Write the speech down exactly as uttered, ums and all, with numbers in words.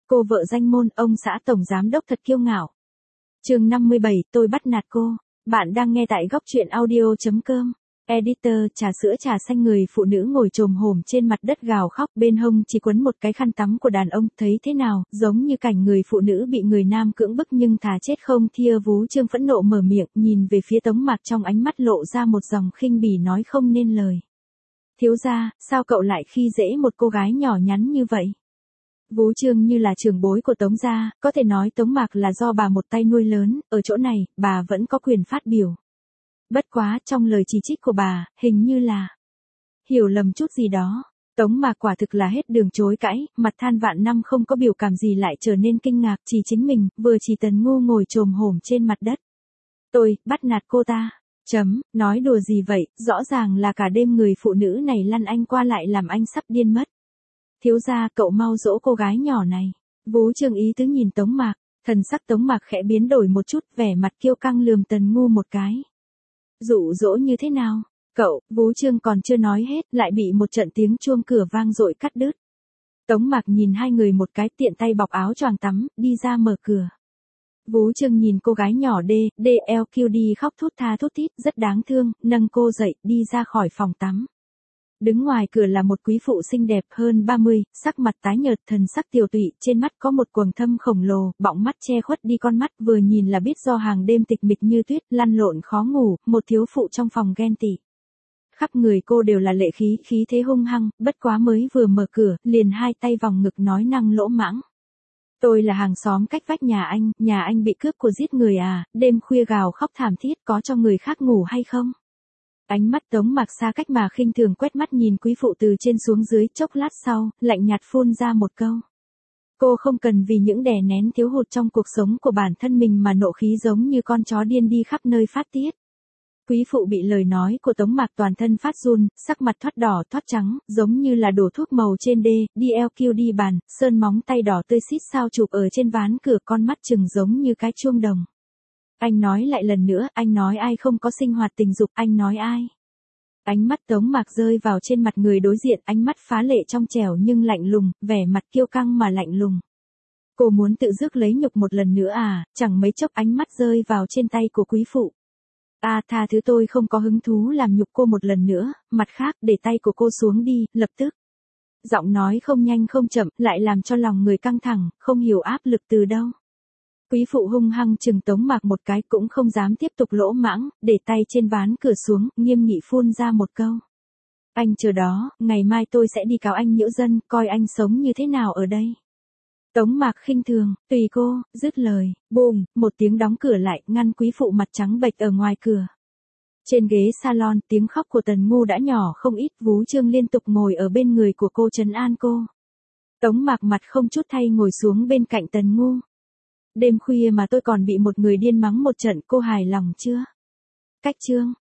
Cô vợ danh môn, ông xã tổng giám đốc thật kiêu ngạo. Chương năm mươi bảy, tôi bắt nạt cô. Bạn đang nghe tại góc truyện audio chấm com. Editor, trà sữa trà xanh. Người phụ nữ ngồi chồm hổm trên mặt đất gào khóc, bên hông chỉ quấn một cái khăn tắm của đàn ông, thấy thế nào, giống như cảnh người phụ nữ bị người nam cưỡng bức nhưng thà chết không thia. Vú Trương phẫn nộ mở miệng, nhìn về phía Tống Mạc, trong ánh mắt lộ ra một dòng khinh bỉ nói không nên lời. Thiếu gia, sao cậu lại khi dễ một cô gái nhỏ nhắn như vậy? Vú Trương như là trưởng bối của Tống gia, có thể nói Tống Mạc là do bà một tay nuôi lớn, ở chỗ này, bà vẫn có quyền phát biểu. Bất quá, trong lời chỉ trích của bà, hình như là hiểu lầm chút gì đó. Tống Mạc quả thực là hết đường chối cãi, mặt than vạn năm không có biểu cảm gì lại trở nên kinh ngạc, chỉ chính mình, vừa chỉ Tần Ngu ngồi chồm hổm trên mặt đất. Tôi, bắt nạt cô ta. Chấm, nói đùa gì vậy, rõ ràng là cả đêm người phụ nữ này lăn anh qua lại làm anh sắp điên mất. Thiếu gia, cậu mau dỗ cô gái nhỏ này. Vú Trương ý tứ nhìn Tống Mạc, thần sắc Tống Mạc khẽ biến đổi một chút, vẻ mặt kiêu căng lườm Tần Ngu một cái. Dụ dỗ như thế nào? Cậu, Vú Trương còn chưa nói hết, lại bị một trận tiếng chuông cửa vang dội cắt đứt. Tống Mạc nhìn hai người một cái, tiện tay bọc áo choàng tắm, đi ra mở cửa. Vú Trương nhìn cô gái nhỏ D, D L Q D khóc thút tha thút thít, rất đáng thương, nâng cô dậy, đi ra khỏi phòng tắm. Đứng ngoài cửa là một quý phụ xinh đẹp hơn ba mươi, sắc mặt tái nhợt, thần sắc tiều tụy, trên mắt có một quầng thâm khổng lồ, bọng mắt che khuất đi con mắt, vừa nhìn là biết do hàng đêm tịch mịch như tuyết, lăn lộn khó ngủ, một thiếu phụ trong phòng ghen tị. Khắp người cô đều là lệ khí, khí thế hung hăng, bất quá mới vừa mở cửa, liền hai tay vòng ngực nói năng lỗ mãng. Tôi là hàng xóm cách vách nhà anh, nhà anh bị cướp của giết người à, đêm khuya gào khóc thảm thiết, có cho người khác ngủ hay không? Ánh mắt Tống Mạc xa cách mà khinh thường quét mắt nhìn quý phụ từ trên xuống dưới, chốc lát sau, lạnh nhạt phun ra một câu. Cô không cần vì những đè nén thiếu hụt trong cuộc sống của bản thân mình mà nộ khí giống như con chó điên đi khắp nơi phát tiết. Quý phụ bị lời nói của Tống Mạc toàn thân phát run, sắc mặt thoát đỏ thoát trắng, giống như là đổ thuốc màu trên D, D L Q D bàn, sơn móng tay đỏ tươi xít sao chụp ở trên ván cửa, con mắt trừng giống như cái chuông đồng. Anh nói lại lần nữa, anh nói ai không có sinh hoạt tình dục, anh nói ai? Ánh mắt Tống Mạc rơi vào trên mặt người đối diện, ánh mắt phá lệ trong trẻo nhưng lạnh lùng, vẻ mặt kiêu căng mà lạnh lùng. Cô muốn tự rước lấy nhục một lần nữa à? Chẳng mấy chốc ánh mắt rơi vào trên tay của quý phụ. À, tha thứ, tôi không có hứng thú làm nhục cô một lần nữa, mặt khác, để tay của cô xuống đi, lập tức. Giọng nói không nhanh không chậm, lại làm cho lòng người căng thẳng, không hiểu áp lực từ đâu. Quý phụ hung hăng chừng Tống Mạc một cái, cũng không dám tiếp tục lỗ mãng, để tay trên ván cửa xuống, nghiêm nghị phun ra một câu. Anh chờ đó, ngày mai tôi sẽ đi cáo anh nhiễu dân, coi anh sống như thế nào ở đây. Tống Mạc khinh thường, tùy cô, dứt lời, bùm, một tiếng đóng cửa lại, ngăn quý phụ mặt trắng bệch ở ngoài cửa. Trên ghế salon, tiếng khóc của Tần Ngu đã nhỏ không ít, Vú Trương liên tục ngồi ở bên người của cô trấn an cô. Tống Mạc mặt không chút thay ngồi xuống bên cạnh Tần Ngu. Đêm khuya mà tôi còn bị một người điên mắng một trận, cô hài lòng chưa? Cách chương.